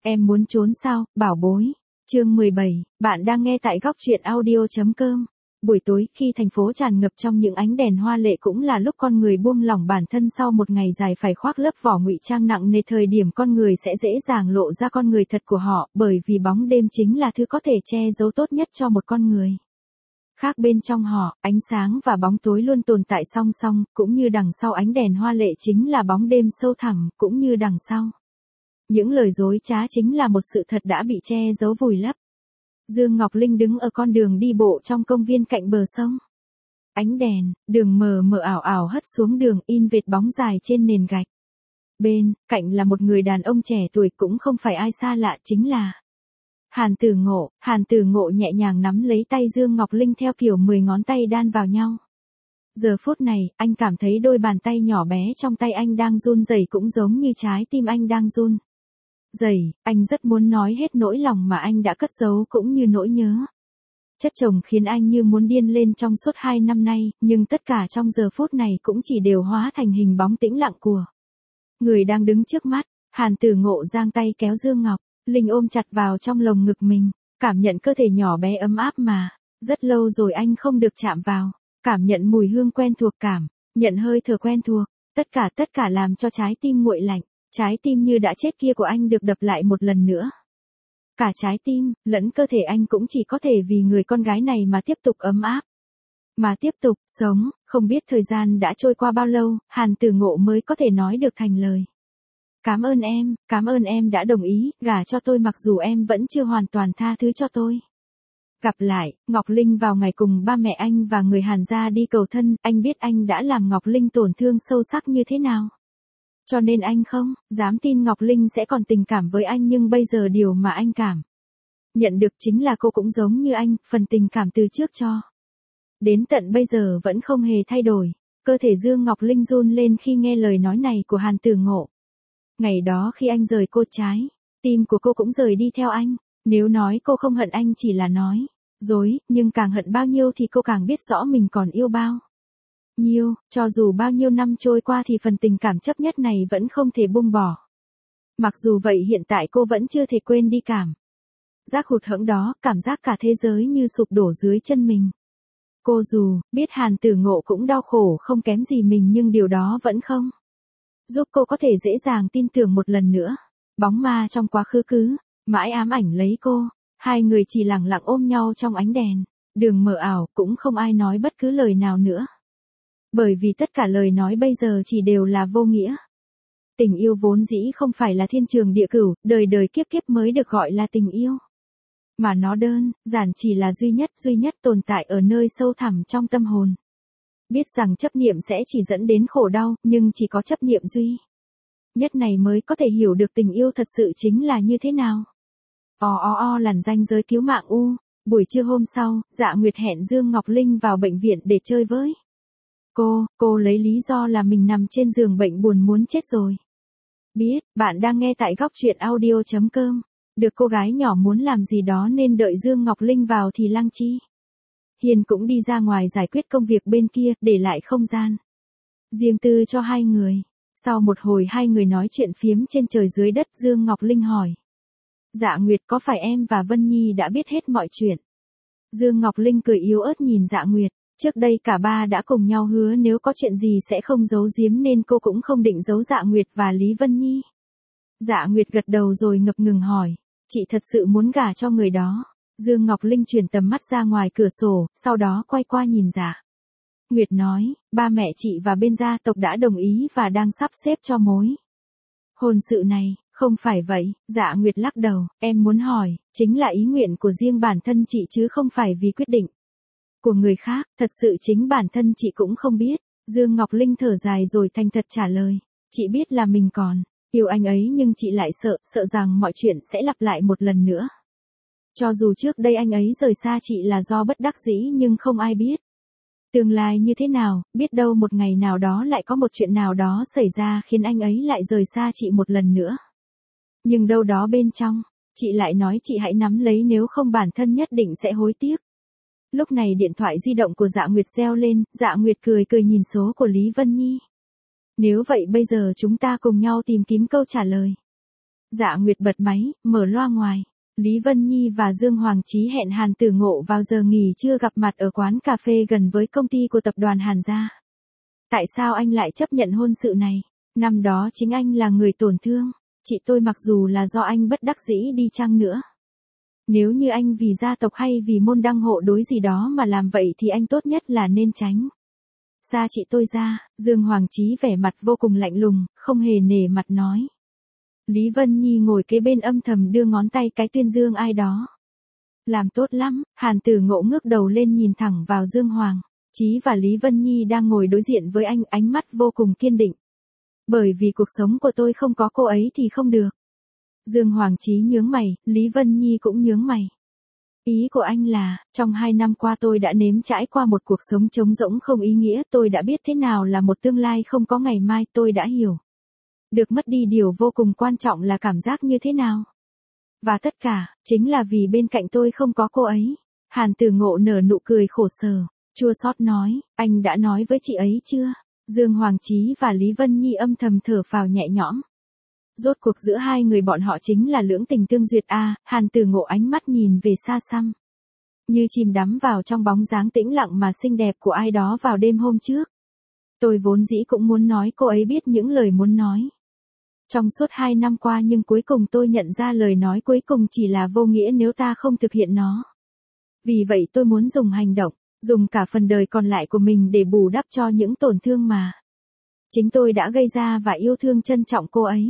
Em muốn trốn sao, bảo bối? Chương 17, bạn đang nghe tại góc truyện audio.com. Buổi tối, khi thành phố tràn ngập trong những ánh đèn hoa lệ cũng là lúc con người buông lỏng bản thân sau một ngày dài phải khoác lớp vỏ ngụy trang nặng nề, thời điểm con người sẽ dễ dàng lộ ra con người thật của họ, bởi vì bóng đêm chính là thứ có thể che giấu tốt nhất cho một con người. Khác bên trong họ, ánh sáng và bóng tối luôn tồn tại song song, cũng như đằng sau ánh đèn hoa lệ chính là bóng đêm sâu thẳm, cũng như đằng sau những lời dối trá chính là một sự thật đã bị che giấu vùi lấp. Dương Ngọc Linh đứng ở con đường đi bộ trong công viên cạnh bờ sông. Ánh đèn, đường mờ mờ ảo ảo hất xuống đường, in vệt bóng dài trên nền gạch. Bên cạnh là một người đàn ông trẻ tuổi, cũng không phải ai xa lạ, chính là Hàn Tử Ngộ. Hàn Tử Ngộ nhẹ nhàng nắm lấy tay Dương Ngọc Linh theo kiểu 10 ngón tay đan vào nhau. Giờ phút này, anh cảm thấy đôi bàn tay nhỏ bé trong tay anh đang run rẩy, cũng giống như trái tim anh đang run rẩy. Anh rất muốn nói hết nỗi lòng mà anh đã cất giấu, cũng như nỗi nhớ chất chồng khiến anh như muốn điên lên trong suốt 2 năm nay, nhưng tất cả trong giờ phút này cũng chỉ đều hóa thành hình bóng tĩnh lặng của người đang đứng trước mắt. Hàn Tử Ngộ giang tay kéo Dương Ngọc Linh ôm chặt vào trong lồng ngực mình, cảm nhận cơ thể nhỏ bé ấm áp mà rất lâu rồi anh không được chạm vào, cảm nhận mùi hương quen thuộc, cảm nhận hơi thở quen thuộc, tất cả làm cho trái tim nguội lạnh. Trái tim như đã chết kia của anh được đập lại một lần nữa. Cả trái tim, lẫn cơ thể anh cũng chỉ có thể vì người con gái này mà tiếp tục ấm áp, mà tiếp tục sống. Không biết thời gian đã trôi qua bao lâu, Hàn Tử Ngộ mới có thể nói được thành lời. Cảm ơn em đã đồng ý gả cho tôi mặc dù em vẫn chưa hoàn toàn tha thứ cho tôi. Gặp lại, Ngọc Linh vào ngày cùng ba mẹ anh và người Hàn gia đi cầu thân, anh biết anh đã làm Ngọc Linh tổn thương sâu sắc như thế nào. Cho nên anh không dám tin Ngọc Linh sẽ còn tình cảm với anh, nhưng bây giờ điều mà anh cảm nhận được chính là cô cũng giống như anh, phần tình cảm từ trước cho đến tận bây giờ vẫn không hề thay đổi. Cơ thể Dương Ngọc Linh run lên khi nghe lời nói này của Hàn Tử Ngộ. Ngày đó khi anh rời cô, trái tim của cô cũng rời đi theo anh. Nếu nói cô không hận anh chỉ là nói dối, nhưng càng hận bao nhiêu thì cô càng biết rõ mình còn yêu bao nhiêu. Cho dù bao nhiêu năm trôi qua thì phần tình cảm chấp nhất này vẫn không thể buông bỏ. Mặc dù vậy hiện tại cô vẫn chưa thể quên đi cảm giác hụt hẫng đó, cảm giác cả thế giới như sụp đổ dưới chân mình. Cô dù biết Hàn Tử Ngộ cũng đau khổ không kém gì mình, nhưng điều đó vẫn không giúp cô có thể dễ dàng tin tưởng một lần nữa. Bóng ma trong quá khứ cứ mãi ám ảnh lấy cô. Hai người chỉ lặng lặng ôm nhau trong ánh đèn đường mờ ảo, cũng không ai nói bất cứ lời nào nữa. Bởi vì tất cả lời nói bây giờ chỉ đều là vô nghĩa. Tình yêu vốn dĩ không phải là thiên trường địa cửu, đời đời kiếp kiếp mới được gọi là tình yêu. Mà nó đơn giản chỉ là duy nhất tồn tại ở nơi sâu thẳm trong tâm hồn. Biết rằng chấp niệm sẽ chỉ dẫn đến khổ đau, nhưng chỉ có chấp niệm duy nhất này mới có thể hiểu được tình yêu thật sự chính là như thế nào. Làn ranh giới cứu mạng u. Buổi trưa hôm sau, Dạ Nguyệt hẹn Dương Ngọc Linh vào bệnh viện để chơi với cô lấy lý do là mình nằm trên giường bệnh buồn muốn chết rồi. Biết, bạn đang nghe tại góc truyện audio.com. Được cô gái nhỏ muốn làm gì đó nên đợi Dương Ngọc Linh vào thì Lăng Chi Hiền cũng đi ra ngoài giải quyết công việc bên kia, để lại không gian riêng tư cho hai người. Sau một hồi hai người nói chuyện phiếm trên trời dưới đất, Dương Ngọc Linh hỏi: Dạ Nguyệt, có phải em và Vân Nhi đã biết hết mọi chuyện? Dương Ngọc Linh cười yếu ớt nhìn Dạ Nguyệt. Trước đây cả ba đã cùng nhau hứa nếu có chuyện gì sẽ không giấu giếm, nên cô cũng không định giấu Dạ Nguyệt và Lý Vân Nhi. Dạ Nguyệt gật đầu rồi ngập ngừng hỏi: Chị thật sự muốn gả cho người đó? Dương Ngọc Linh chuyển tầm mắt ra ngoài cửa sổ, sau đó quay qua nhìn Dạ Nguyệt nói: Ba mẹ chị và bên gia tộc đã đồng ý và đang sắp xếp cho mối hôn sự này. Không phải vậy, Dạ Nguyệt lắc đầu, em muốn hỏi, chính là ý nguyện của riêng bản thân chị chứ không phải vì quyết định của người khác. Thật sự chính bản thân chị cũng không biết. Dương Ngọc Linh thở dài rồi thành thật trả lời: Chị biết là mình còn yêu anh ấy, nhưng chị lại sợ rằng mọi chuyện sẽ lặp lại một lần nữa. Cho dù trước đây anh ấy rời xa chị là do bất đắc dĩ, nhưng không ai biết tương lai như thế nào, biết đâu một ngày nào đó lại có một chuyện nào đó xảy ra khiến anh ấy lại rời xa chị một lần nữa. Nhưng đâu đó bên trong, chị lại nói chị hãy nắm lấy, nếu không bản thân nhất định sẽ hối tiếc. Lúc này điện thoại di động của Dạ Nguyệt reo lên, Dạ Nguyệt cười nhìn số của Lý Vân Nhi. Nếu vậy bây giờ chúng ta cùng nhau tìm kiếm câu trả lời. Dạ Nguyệt bật máy, mở loa ngoài. Lý Vân Nhi và Dương Hoàng Chí hẹn Hàn Tử Ngộ vào giờ nghỉ trưa gặp mặt ở quán cà phê gần với công ty của tập đoàn Hàn gia. Tại sao anh lại chấp nhận hôn sự này? Năm đó chính anh là người tổn thương. Chị tôi mặc dù là do anh bất đắc dĩ đi chăng nữa. Nếu như anh vì gia tộc hay vì môn đăng hộ đối gì đó mà làm vậy thì anh tốt nhất là nên tránh xa chị tôi ra. Dương Hoàng Chí vẻ mặt vô cùng lạnh lùng, không hề nể mặt nói. Lý Vân Nhi ngồi kế bên âm thầm đưa ngón tay cái tuyên dương ai đó. Làm tốt lắm. Hàn Tử Ngộ ngước đầu lên nhìn thẳng vào Dương Hoàng Chí và Lý Vân Nhi đang ngồi đối diện với anh, ánh mắt vô cùng kiên định. Bởi vì cuộc sống của tôi không có cô ấy thì không được. Dương Hoàng Chí nhướng mày, Lý Vân Nhi cũng nhướng mày. Ý của anh là, trong 2 năm qua tôi đã nếm trải qua một cuộc sống trống rỗng không ý nghĩa, tôi đã biết thế nào là một tương lai không có ngày mai, tôi đã hiểu được mất đi điều vô cùng quan trọng là cảm giác như thế nào. Và tất cả, chính là vì bên cạnh tôi không có cô ấy. Hàn Tử Ngộ nở nụ cười khổ sở, chua xót nói, anh đã nói với chị ấy chưa? Dương Hoàng Chí và Lý Vân Nhi âm thầm thở phào nhẹ nhõm. Rốt cuộc giữa hai người bọn họ chính là lưỡng tình tương duyệt a. Hàn Tử Ngộ ánh mắt nhìn về xa xăm, như chìm đắm vào trong bóng dáng tĩnh lặng mà xinh đẹp của ai đó vào đêm hôm trước. Tôi vốn dĩ cũng muốn nói cô ấy biết những lời muốn nói trong suốt 2 năm qua, nhưng cuối cùng tôi nhận ra lời nói cuối cùng chỉ là vô nghĩa nếu ta không thực hiện nó. Vì vậy tôi muốn dùng hành động, dùng cả phần đời còn lại của mình để bù đắp cho những tổn thương mà chính tôi đã gây ra và yêu thương trân trọng cô ấy.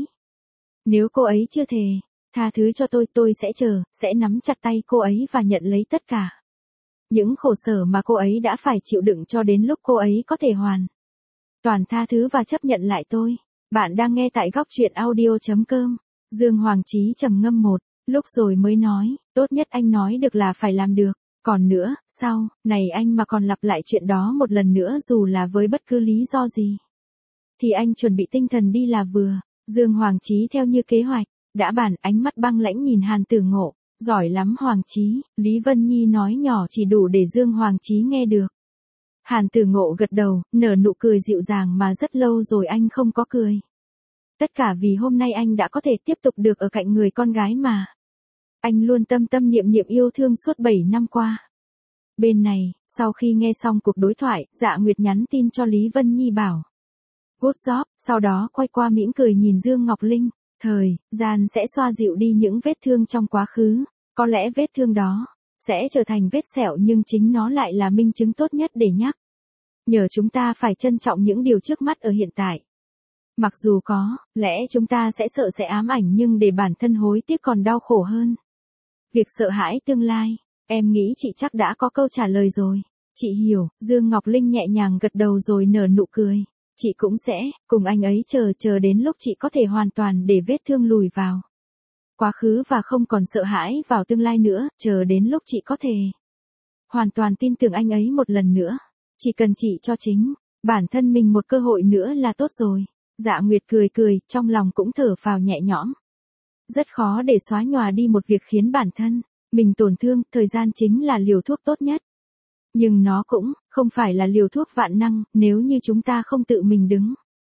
Nếu cô ấy chưa thề tha thứ cho tôi sẽ sẽ nắm chặt tay cô ấy và nhận lấy tất cả những khổ sở mà cô ấy đã phải chịu đựng cho đến lúc cô ấy có thể hoàn toàn tha thứ và chấp nhận lại tôi. Bạn đang nghe tại góc truyện audio.com. Dương Hoàng Chí trầm ngâm một lúc rồi mới nói, tốt nhất anh nói được là phải làm được. Còn nữa, sau này anh mà còn lặp lại chuyện đó một lần nữa dù là với bất cứ lý do gì, thì anh chuẩn bị tinh thần đi là vừa. Dương Hoàng Chí theo như kế hoạch, đã bàn, ánh mắt băng lãnh nhìn Hàn Tử Ngộ, giỏi lắm Hoàng Chí, Lý Vân Nhi nói nhỏ chỉ đủ để Dương Hoàng Chí nghe được. Hàn Tử Ngộ gật đầu, nở nụ cười dịu dàng mà rất lâu rồi anh không có cười. Tất cả vì hôm nay anh đã có thể tiếp tục được ở cạnh người con gái mà anh luôn tâm tâm niệm niệm yêu thương suốt 7 năm qua. Bên này, sau khi nghe xong cuộc đối thoại, Dạ Nguyệt nhắn tin cho Lý Vân Nhi bảo good job, sau đó quay qua mỉm cười nhìn Dương Ngọc Linh, thời gian sẽ xoa dịu đi những vết thương trong quá khứ, có lẽ vết thương đó sẽ trở thành vết sẹo nhưng chính nó lại là minh chứng tốt nhất để nhắc nhờ chúng ta phải trân trọng những điều trước mắt ở hiện tại. Mặc dù có lẽ chúng ta sẽ sợ sẽ ám ảnh nhưng để bản thân hối tiếc còn đau khổ hơn việc sợ hãi tương lai. Em nghĩ chị chắc đã có câu trả lời rồi. Chị hiểu. Dương Ngọc Linh nhẹ nhàng gật đầu rồi nở nụ cười. Chị cũng sẽ cùng anh ấy chờ đến lúc chị có thể hoàn toàn để vết thương lùi vào quá khứ và không còn sợ hãi vào tương lai nữa, chờ đến lúc chị có thể hoàn toàn tin tưởng anh ấy một lần nữa. Chỉ cần chị cho chính bản thân mình một cơ hội nữa là tốt rồi. Dạ Nguyệt cười cười, trong lòng cũng thở phào nhẹ nhõm. Rất khó để xóa nhòa đi một việc khiến bản thân mình tổn thương, thời gian chính là liều thuốc tốt nhất. Nhưng nó cũng không phải là liều thuốc vạn năng, nếu như chúng ta không tự mình đứng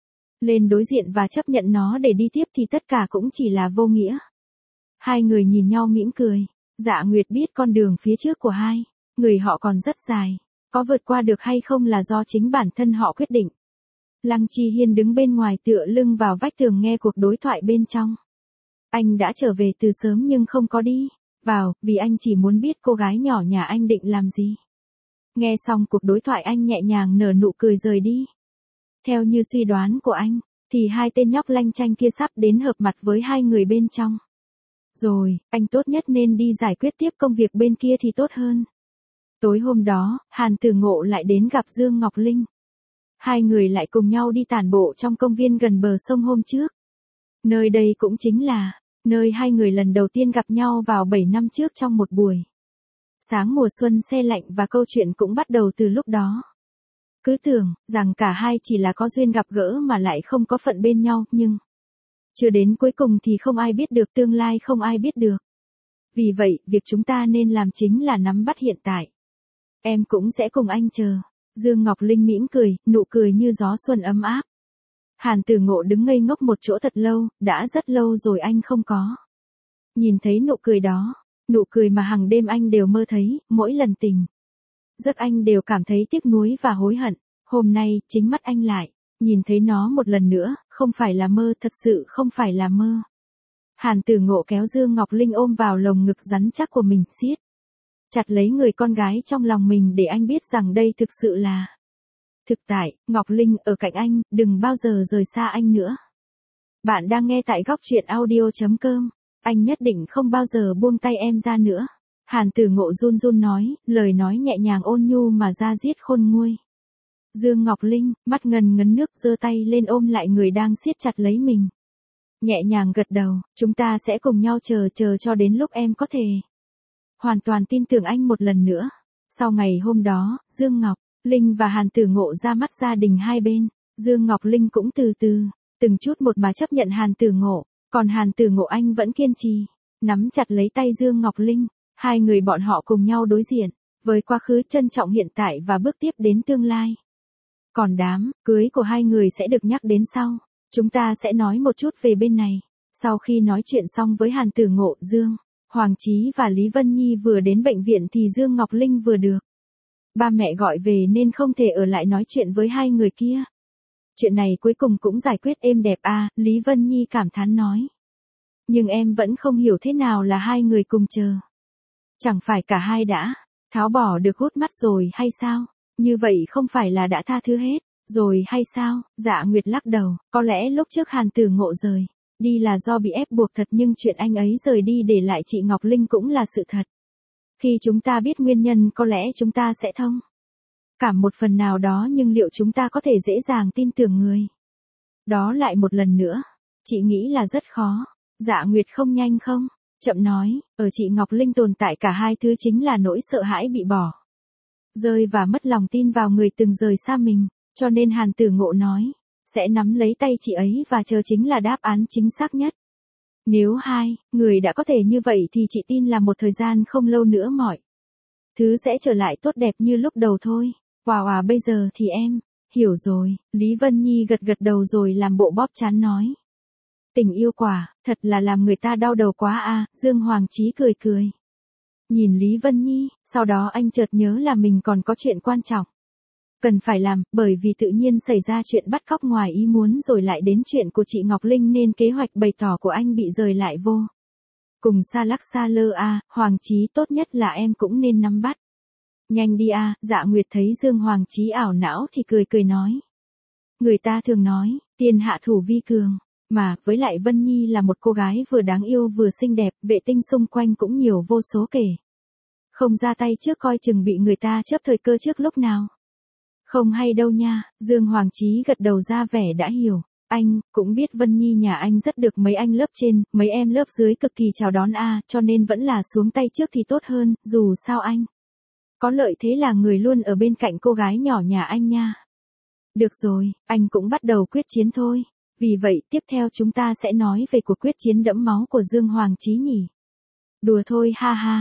lên đối diện và chấp nhận nó để đi tiếp thì tất cả cũng chỉ là vô nghĩa. Hai người nhìn nhau mỉm cười. Dạ Nguyệt biết con đường phía trước của hai người họ còn rất dài, có vượt qua được hay không là do chính bản thân họ quyết định. Lăng Chi Hiên đứng bên ngoài tựa lưng vào vách tường nghe cuộc đối thoại bên trong. Anh đã trở về từ sớm nhưng không có đi vào, vì anh chỉ muốn biết cô gái nhỏ nhà anh định làm gì. Nghe xong cuộc đối thoại anh nhẹ nhàng nở nụ cười rời đi. Theo như suy đoán của anh, thì hai tên nhóc lanh chanh kia sắp đến hợp mặt với hai người bên trong. Rồi, anh tốt nhất nên đi giải quyết tiếp công việc bên kia thì tốt hơn. Tối hôm đó, Hàn Tử Ngộ lại đến gặp Dương Ngọc Linh. Hai người lại cùng nhau đi tản bộ trong công viên gần bờ sông hôm trước. Nơi đây cũng chính là nơi hai người lần đầu tiên gặp nhau vào 7 năm trước trong một buổi sáng mùa xuân se lạnh và câu chuyện cũng bắt đầu từ lúc đó. Cứ tưởng rằng cả hai chỉ là có duyên gặp gỡ mà lại không có phận bên nhau, nhưng chưa đến cuối cùng thì không ai biết được, tương lai không ai biết được. Vì vậy, việc chúng ta nên làm chính là nắm bắt hiện tại. Em cũng sẽ cùng anh chờ. Dương Ngọc Linh mỉm cười, nụ cười như gió xuân ấm áp. Hàn Tử Ngộ đứng ngây ngốc một chỗ thật lâu, đã rất lâu rồi anh không có. Nhìn thấy nụ cười đó, nụ cười mà hàng đêm anh đều mơ thấy, mỗi lần tỉnh giấc anh đều cảm thấy tiếc nuối và hối hận. Hôm nay, chính mắt anh lại nhìn thấy nó một lần nữa, không phải là mơ, thật sự không phải là mơ. Hàn Tử Ngộ kéo Dương Ngọc Linh ôm vào lồng ngực rắn chắc của mình, siết chặt lấy người con gái trong lòng mình để anh biết rằng đây thực sự là thực tại. Ngọc Linh ở cạnh anh, đừng bao giờ rời xa anh nữa. Bạn đang nghe tại góc truyện audio.com. Anh nhất định không bao giờ buông tay em ra nữa. Hàn Tử Ngộ run run nói, lời nói nhẹ nhàng ôn nhu mà da diết khôn nguôi. Dương Ngọc Linh, mắt ngần ngấn nước, giơ tay lên ôm lại người đang siết chặt lấy mình. Nhẹ nhàng gật đầu, chúng ta sẽ cùng nhau chờ cho đến lúc em có thể hoàn toàn tin tưởng anh một lần nữa. Sau ngày hôm đó, Dương Ngọc Linh và Hàn Tử Ngộ ra mắt gia đình hai bên. Dương Ngọc Linh cũng từ từ, từng chút một mà chấp nhận Hàn Tử Ngộ, còn Hàn Tử Ngộ anh vẫn kiên trì, nắm chặt lấy tay Dương Ngọc Linh. Hai người bọn họ cùng nhau đối diện, với quá khứ, trân trọng hiện tại và bước tiếp đến tương lai. Còn đám cưới của hai người sẽ được nhắc đến sau. Chúng ta sẽ nói một chút về bên này. Sau khi nói chuyện xong với Hàn Tử Ngộ, Dương Hoàng Chí và Lý Vân Nhi vừa đến bệnh viện thì Dương Ngọc Linh vừa được ba mẹ gọi về nên không thể ở lại nói chuyện với hai người kia. Chuyện này cuối cùng cũng giải quyết êm đẹp à, Lý Vân Nhi cảm thán nói. Nhưng em vẫn không hiểu thế nào là hai người cùng chờ. Chẳng phải cả hai đã tháo bỏ được hút mắt rồi hay sao? Như vậy không phải là đã tha thứ hết rồi hay sao? Dạ Nguyệt lắc đầu, có lẽ lúc trước Hàn Tử Ngộ rời đi là do bị ép buộc thật, nhưng chuyện anh ấy rời đi để lại chị Ngọc Linh cũng là sự thật. Khi chúng ta biết nguyên nhân có lẽ chúng ta sẽ thông cảm một phần nào đó, nhưng liệu chúng ta có thể dễ dàng tin tưởng người đó lại một lần nữa? Chị nghĩ là rất khó. Dạ Nguyệt không nhanh không chậm nói, ở chị Ngọc Linh tồn tại cả hai thứ, chính là nỗi sợ hãi bị bỏ rơi và mất lòng tin vào người từng rời xa mình. Cho nên Hàn Tử Ngộ nói, sẽ nắm lấy tay chị ấy và chờ chính là đáp án chính xác nhất. Nếu hai người đã có thể như vậy thì chị tin là một thời gian không lâu nữa mọi thứ sẽ trở lại tốt đẹp như lúc đầu thôi. Wow à, bây giờ thì em hiểu rồi. Lý Vân Nhi gật gật đầu rồi làm bộ bóp trán nói. Tình yêu quả, thật là làm người ta đau đầu quá à. Dương Hoàng Chí cười cười nhìn Lý Vân Nhi, sau đó anh chợt nhớ là mình còn có chuyện quan trọng cần phải làm, bởi vì tự nhiên xảy ra chuyện bắt cóc ngoài ý muốn rồi lại đến chuyện của chị Ngọc Linh nên kế hoạch bày tỏ của anh bị rời lại vô cùng xa lắc xa lơ à. Hoàng Chí, tốt nhất là em cũng nên nắm bắt nhanh đi à. Dạ Nguyệt thấy Dương Hoàng Chí ảo não thì cười cười nói. Người ta thường nói, tiên hạ thủ vi cường, mà, với lại Vân Nhi là một cô gái vừa đáng yêu vừa xinh đẹp, vệ tinh xung quanh cũng nhiều vô số kể. Không ra tay trước coi chừng bị người ta chớp thời cơ trước lúc nào. Không hay đâu nha. Dương Hoàng Chí gật đầu ra vẻ đã hiểu. Anh cũng biết Vân Nhi nhà anh rất được mấy anh lớp trên, mấy em lớp dưới cực kỳ chào đón a, cho nên vẫn là xuống tay trước thì tốt hơn, dù sao anh có lợi thế là người luôn ở bên cạnh cô gái nhỏ nhà anh nha. Được rồi, anh cũng bắt đầu quyết chiến thôi. Vì vậy, tiếp theo chúng ta sẽ nói về cuộc quyết chiến đẫm máu của Dương Hoàng Chí nhỉ. Đùa thôi ha ha,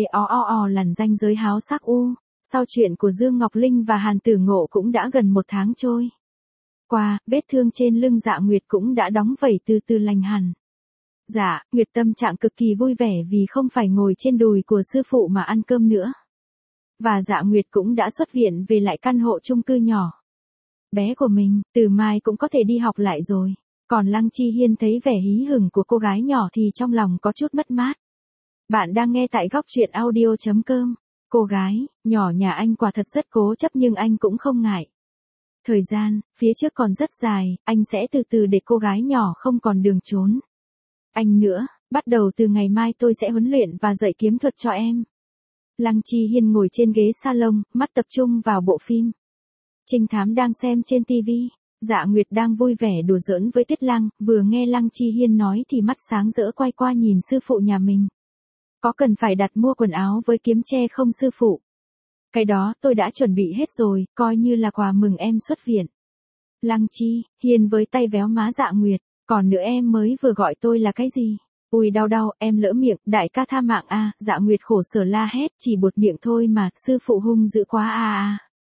lằn ranh giới háo sắc u. Sau chuyện của Dương Ngọc Linh và Hàn Tử Ngộ cũng đã gần một tháng trôi qua, vết thương trên lưng Dạ Nguyệt cũng đã đóng vẩy từ từ lành hẳn. Dạ Nguyệt tâm trạng cực kỳ vui vẻ vì không phải ngồi trên đùi của sư phụ mà ăn cơm nữa. Và Dạ Nguyệt cũng đã xuất viện về lại căn hộ chung cư nhỏ bé của mình, từ mai cũng có thể đi học lại rồi. Còn Lăng Chi Hiên thấy vẻ hí hửng của cô gái nhỏ thì trong lòng có chút mất mát. Bạn đang nghe tại góc truyện audio.com. Cô gái nhỏ nhà anh quả thật rất cố chấp nhưng anh cũng không ngại. Thời gian phía trước còn rất dài, anh sẽ từ từ để cô gái nhỏ không còn đường trốn anh nữa. Bắt đầu từ ngày mai tôi sẽ huấn luyện và dạy kiếm thuật cho em. Lăng Chi Hiên ngồi trên ghế salon, mắt tập trung vào bộ phim trinh thám đang xem trên TV. Dạ Nguyệt đang vui vẻ đùa giỡn với Tiết Lăng, vừa nghe Lăng Chi Hiên nói thì mắt sáng rỡ quay qua nhìn sư phụ nhà mình. Có cần phải đặt mua quần áo với kiếm tre không sư phụ? Cái đó tôi đã chuẩn bị hết rồi, coi như là quà mừng em xuất viện. Lăng Chi Hiên với tay véo má Dạ Nguyệt, còn nữa em mới vừa gọi tôi là cái gì? Ui đau đau, em lỡ miệng, đại ca tha mạng a. Dạ Nguyệt khổ sở la hét, chỉ buột miệng thôi mà, sư phụ hung dữ quá a.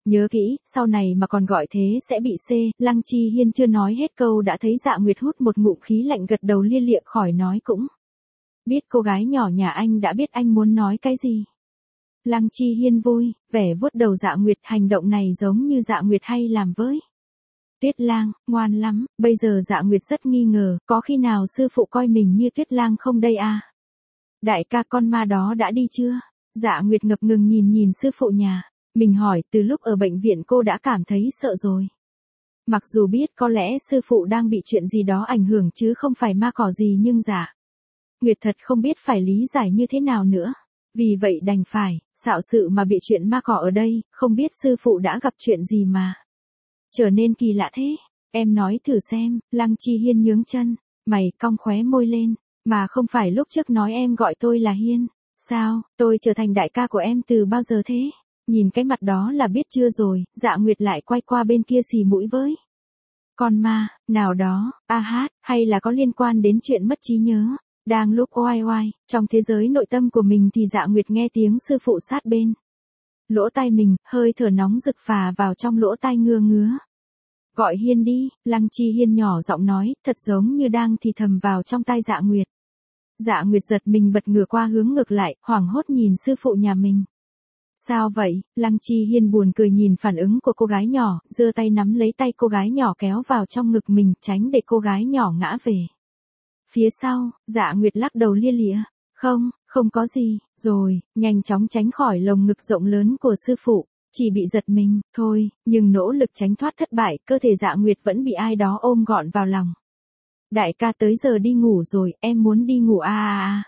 Nhớ kỹ, sau này mà còn gọi thế sẽ bị C. Lăng Chi Hiên chưa nói hết câu đã thấy Dạ Nguyệt hút một ngụm khí lạnh gật đầu lia lịa khỏi nói cũng. Biết cô gái nhỏ nhà anh đã biết anh muốn nói cái gì. Lăng Chi Hiên vui, vẻ vuốt đầu Dạ Nguyệt, hành động này giống như Dạ Nguyệt hay làm với. Tuyết Lang, ngoan lắm, bây giờ Dạ Nguyệt rất nghi ngờ, có khi nào sư phụ coi mình như Tuyết Lang không đây à? Đại ca con ma đó đã đi chưa? Dạ Nguyệt ngập ngừng nhìn sư phụ nhà. Mình hỏi, từ lúc ở bệnh viện cô đã cảm thấy sợ rồi. Mặc dù biết có lẽ sư phụ đang bị chuyện gì đó ảnh hưởng chứ không phải ma cỏ gì nhưng Dạ Nguyệt thật không biết phải lý giải như thế nào nữa. Vì vậy đành phải, xạo sự mà bị chuyện ma cỏ ở đây, không biết sư phụ đã gặp chuyện gì mà trở nên kỳ lạ thế. Em nói thử xem, Lăng Chi Hiên nhướng chân, mày cong khóe môi lên, mà không phải lúc trước nói em gọi tôi là Hiên. Sao, tôi trở thành đại ca của em từ bao giờ thế? Nhìn cái mặt đó là biết chưa rồi, Dạ Nguyệt lại quay qua bên kia xì mũi với. Con ma, nào đó, hay là có liên quan đến chuyện mất trí nhớ. Đang lúc oai oai, trong thế giới nội tâm của mình thì Dạ Nguyệt nghe tiếng sư phụ sát bên lỗ tai mình, hơi thở nóng rực phà vào trong lỗ tai ngứa ngứa. Gọi Hiên đi, Lăng Chi Hiên nhỏ giọng nói, thật giống như đang thì thầm vào trong tai Dạ Nguyệt. Dạ Nguyệt giật mình bật ngửa qua hướng ngược lại, hoảng hốt nhìn sư phụ nhà mình. Sao vậy? Lăng Chi Hiên buồn cười nhìn phản ứng của cô gái nhỏ, giơ tay nắm lấy tay cô gái nhỏ kéo vào trong ngực mình, tránh để cô gái nhỏ ngã về phía sau. Dạ Nguyệt lắc đầu lia lịa. Không có gì, rồi, nhanh chóng tránh khỏi lồng ngực rộng lớn của sư phụ, chỉ bị giật mình, thôi, nhưng nỗ lực tránh thoát thất bại, cơ thể Dạ Nguyệt vẫn bị ai đó ôm gọn vào lòng. Đại ca tới giờ đi ngủ rồi, em muốn đi ngủ à.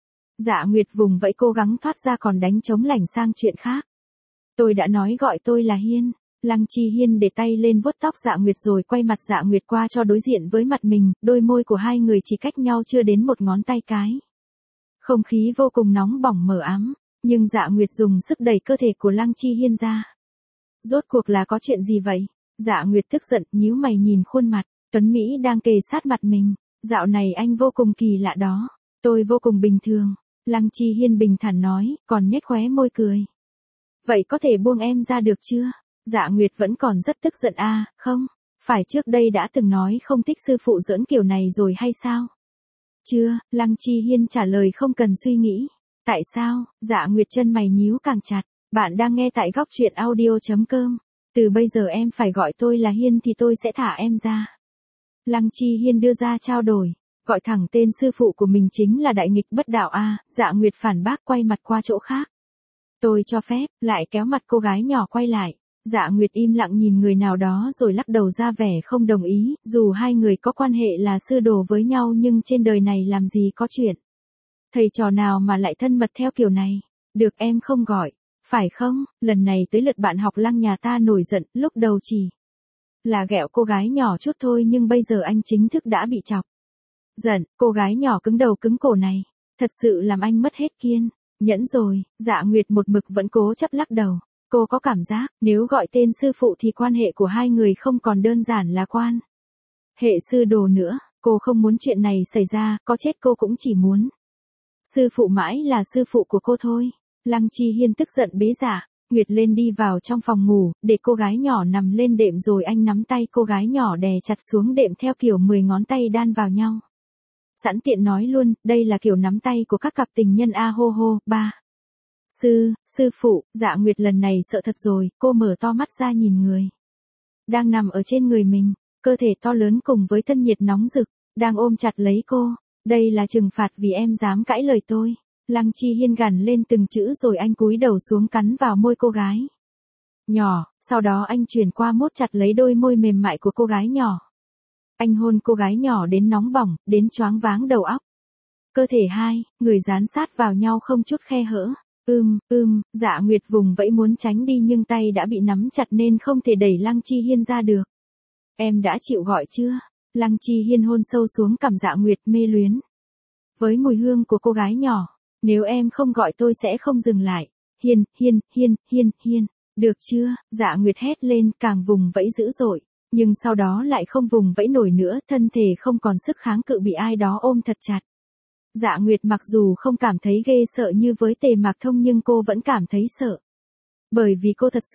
Dạ Nguyệt vùng vẫy cố gắng thoát ra còn đánh trống lảnh sang chuyện khác. Tôi đã nói gọi tôi là Hiên. Lăng Chi Hiên để tay lên vuốt tóc Dạ Nguyệt rồi quay mặt Dạ Nguyệt qua cho đối diện với mặt mình, đôi môi của hai người chỉ cách nhau chưa đến một ngón tay cái. Không khí vô cùng nóng bỏng mờ ám, nhưng Dạ Nguyệt dùng sức đẩy cơ thể của Lăng Chi Hiên ra. Rốt cuộc là có chuyện gì vậy? Dạ Nguyệt tức giận, nhíu mày nhìn khuôn mặt Tuấn Mỹ đang kề sát mặt mình. Dạo này anh vô cùng kỳ lạ đó. Tôi vô cùng bình thường. Lăng Chi Hiên bình thản nói, còn nhếch khóe môi cười. Vậy có thể buông em ra được chưa? Dạ Nguyệt vẫn còn rất tức giận không? Phải trước đây đã từng nói không thích sư phụ giỡn kiểu này rồi hay sao? Chưa, Lăng Chi Hiên trả lời không cần suy nghĩ. Tại sao? Dạ Nguyệt chân mày nhíu càng chặt. Bạn đang nghe tại góc truyện audio.com. Từ bây giờ em phải gọi tôi là Hiên thì tôi sẽ thả em ra. Lăng Chi Hiên đưa ra trao đổi. Gọi thẳng tên sư phụ của mình chính là đại nghịch bất đạo Dạ Nguyệt phản bác quay mặt qua chỗ khác. Tôi cho phép, lại kéo mặt cô gái nhỏ quay lại. Dạ Nguyệt im lặng nhìn người nào đó rồi lắc đầu ra vẻ không đồng ý, dù hai người có quan hệ là sư đồ với nhau nhưng trên đời này làm gì có chuyện thầy trò nào mà lại thân mật theo kiểu này. Được em không gọi, phải không? Lần này tới lượt bạn học Lăng nhà ta nổi giận, lúc đầu chỉ là ghẹo cô gái nhỏ chút thôi nhưng bây giờ anh chính thức đã bị chọc giận. Cô gái nhỏ cứng đầu cứng cổ này, thật sự làm anh mất hết kiên nhẫn rồi. Dạ Nguyệt một mực vẫn cố chấp lắc đầu. Cô có cảm giác, nếu gọi tên sư phụ thì quan hệ của hai người không còn đơn giản là quan hệ sư đồ nữa. Cô không muốn chuyện này xảy ra, có chết cô cũng chỉ muốn sư phụ mãi là sư phụ của cô thôi. Lăng Chi Hiên tức giận bế Dạ Nguyệt lên đi vào trong phòng ngủ, để cô gái nhỏ nằm lên đệm rồi anh nắm tay cô gái nhỏ đè chặt xuống đệm theo kiểu 10 ngón tay đan vào nhau. Sẵn tiện nói luôn, đây là kiểu nắm tay của các cặp tình nhân hô hô. Sư phụ. Dạ Nguyệt lần này sợ thật rồi, cô mở to mắt ra nhìn người đang nằm ở trên người mình, cơ thể to lớn cùng với thân nhiệt nóng rực đang ôm chặt lấy cô. Đây là trừng phạt vì em dám cãi lời tôi. Lăng Chi Hiên gằn lên từng chữ rồi anh cúi đầu xuống cắn vào môi cô gái nhỏ, sau đó anh chuyển qua mốt chặt lấy đôi môi mềm mại của cô gái nhỏ. Anh hôn cô gái nhỏ đến nóng bỏng, đến choáng váng đầu óc. Cơ thể hai người dán sát vào nhau không chút khe hở. Dạ Nguyệt vùng vẫy muốn tránh đi nhưng tay đã bị nắm chặt nên không thể đẩy Lăng Chi Hiên ra được. Em đã chịu gọi chưa? Lăng Chi Hiên hôn sâu xuống cằm Dạ Nguyệt mê luyến với mùi hương của cô gái nhỏ. Nếu em không gọi tôi sẽ không dừng lại. Hiên. Được chưa? Dạ Nguyệt hét lên càng vùng vẫy dữ dội. Nhưng sau đó lại không vùng vẫy nổi nữa, thân thể không còn sức kháng cự bị ai đó ôm thật chặt. Dạ Nguyệt mặc dù không cảm thấy ghê sợ như với Tề Mạc Thông nhưng cô vẫn cảm thấy sợ. Bởi vì cô thật sự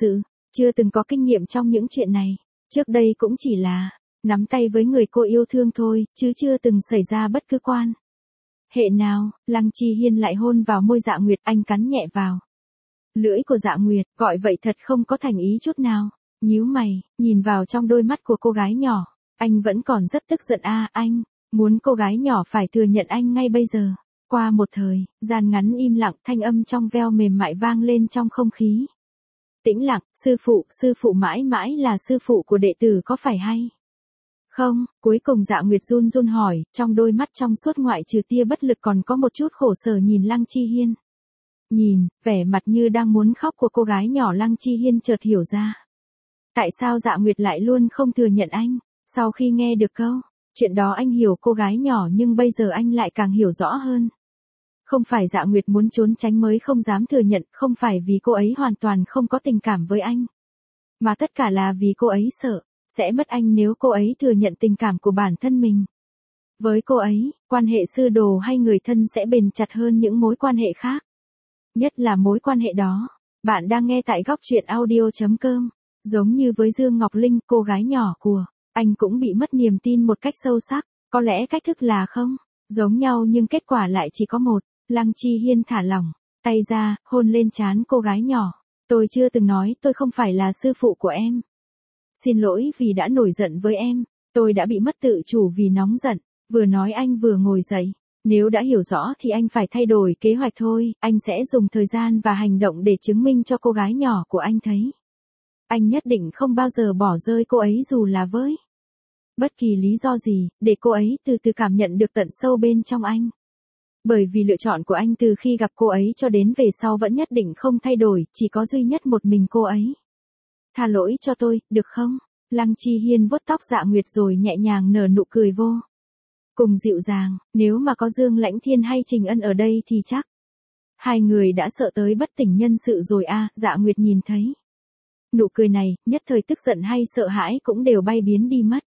chưa từng có kinh nghiệm trong những chuyện này. Trước đây cũng chỉ là nắm tay với người cô yêu thương thôi, chứ chưa từng xảy ra bất cứ quan hệ nào. Lăng Chi Hiên lại hôn vào môi Dạ Nguyệt, anh cắn nhẹ vào lưỡi của Dạ Nguyệt, gọi vậy thật không có thành ý chút nào. Nhíu mày, nhìn vào trong đôi mắt của cô gái nhỏ, anh vẫn còn rất tức giận anh muốn cô gái nhỏ phải thừa nhận anh ngay bây giờ. Qua một thời gian ngắn im lặng, thanh âm trong veo mềm mại vang lên trong không khí tĩnh lặng, sư phụ mãi mãi là sư phụ của đệ tử có phải hay không? Cuối cùng Dạ Nguyệt run run hỏi, trong đôi mắt trong suốt ngoại trừ tia bất lực còn có một chút khổ sở nhìn Lăng Chi Hiên. Nhìn, vẻ mặt như đang muốn khóc của cô gái nhỏ, Lăng Chi Hiên chợt hiểu ra. Tại sao Dạ Nguyệt lại luôn không thừa nhận anh? Sau khi nghe được câu chuyện đó anh hiểu cô gái nhỏ, nhưng bây giờ anh lại càng hiểu rõ hơn. Không phải Dạ Nguyệt muốn trốn tránh mới không dám thừa nhận, không phải vì cô ấy hoàn toàn không có tình cảm với anh. Mà tất cả là vì cô ấy sợ sẽ mất anh nếu cô ấy thừa nhận tình cảm của bản thân mình. Với cô ấy, quan hệ sư đồ hay người thân sẽ bền chặt hơn những mối quan hệ khác. Nhất là mối quan hệ đó. Bạn đang nghe tại góc truyện audio.com. Giống như với Dương Ngọc Linh, cô gái nhỏ của anh cũng bị mất niềm tin một cách sâu sắc. Có lẽ cách thức là không giống nhau nhưng kết quả lại chỉ có một. Lăng Chi Hiên thả lỏng tay ra, hôn lên trán cô gái nhỏ. Tôi chưa từng nói tôi không phải là sư phụ của em. Xin lỗi vì đã nổi giận với em. Tôi đã bị mất tự chủ vì nóng giận. Vừa nói anh vừa ngồi dậy. Nếu đã hiểu rõ thì anh phải thay đổi kế hoạch thôi. Anh sẽ dùng thời gian và hành động để chứng minh cho cô gái nhỏ của anh thấy. Anh nhất định không bao giờ bỏ rơi cô ấy dù là với bất kỳ lý do gì, để cô ấy từ từ cảm nhận được tận sâu bên trong anh. Bởi vì lựa chọn của anh từ khi gặp cô ấy cho đến về sau vẫn nhất định không thay đổi, chỉ có duy nhất một mình cô ấy. Tha lỗi cho tôi, được không? Lăng Chi Hiên vuốt tóc Dạ Nguyệt rồi nhẹ nhàng nở nụ cười vô cùng dịu dàng. Nếu mà có Dương Lãnh Thiên hay Trình Ân ở đây thì chắc hai người đã sợ tới bất tỉnh nhân sự rồi Dạ Nguyệt nhìn thấy nụ cười này, nhất thời tức giận hay sợ hãi cũng đều bay biến đi mất.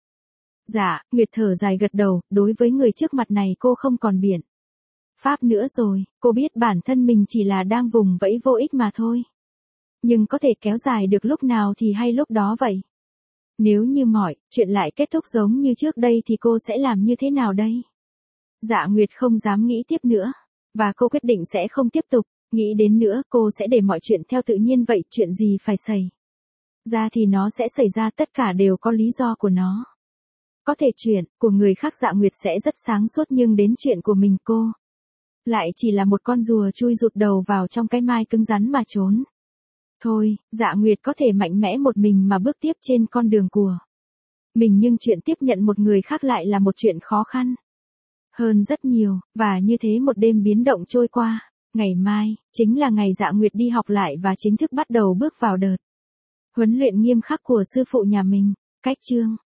Dạ, Nguyệt thở dài gật đầu, đối với người trước mặt này cô không còn biện pháp nữa rồi. Cô biết bản thân mình chỉ là đang vùng vẫy vô ích mà thôi. Nhưng có thể kéo dài được lúc nào thì hay lúc đó vậy. Nếu như mọi chuyện lại kết thúc giống như trước đây thì cô sẽ làm như thế nào đây? Dạ Nguyệt không dám nghĩ tiếp nữa. Và cô quyết định sẽ không tiếp tục nghĩ đến nữa, cô sẽ để mọi chuyện theo tự nhiên vậy. Chuyện gì phải xảy ra thì nó sẽ xảy ra, tất cả đều có lý do của nó. Có thể chuyện của người khác Dạ Nguyệt sẽ rất sáng suốt, nhưng đến chuyện của mình cô lại chỉ là một con rùa chui rụt đầu vào trong cái mai cứng rắn mà trốn. Thôi, Dạ Nguyệt có thể mạnh mẽ một mình mà bước tiếp trên con đường của mình, nhưng chuyện tiếp nhận một người khác lại là một chuyện khó khăn hơn rất nhiều. Và như thế một đêm biến động trôi qua. Ngày mai chính là ngày Dạ Nguyệt đi học lại và chính thức bắt đầu bước vào đợt huấn luyện nghiêm khắc của sư phụ nhà mình. Cách chương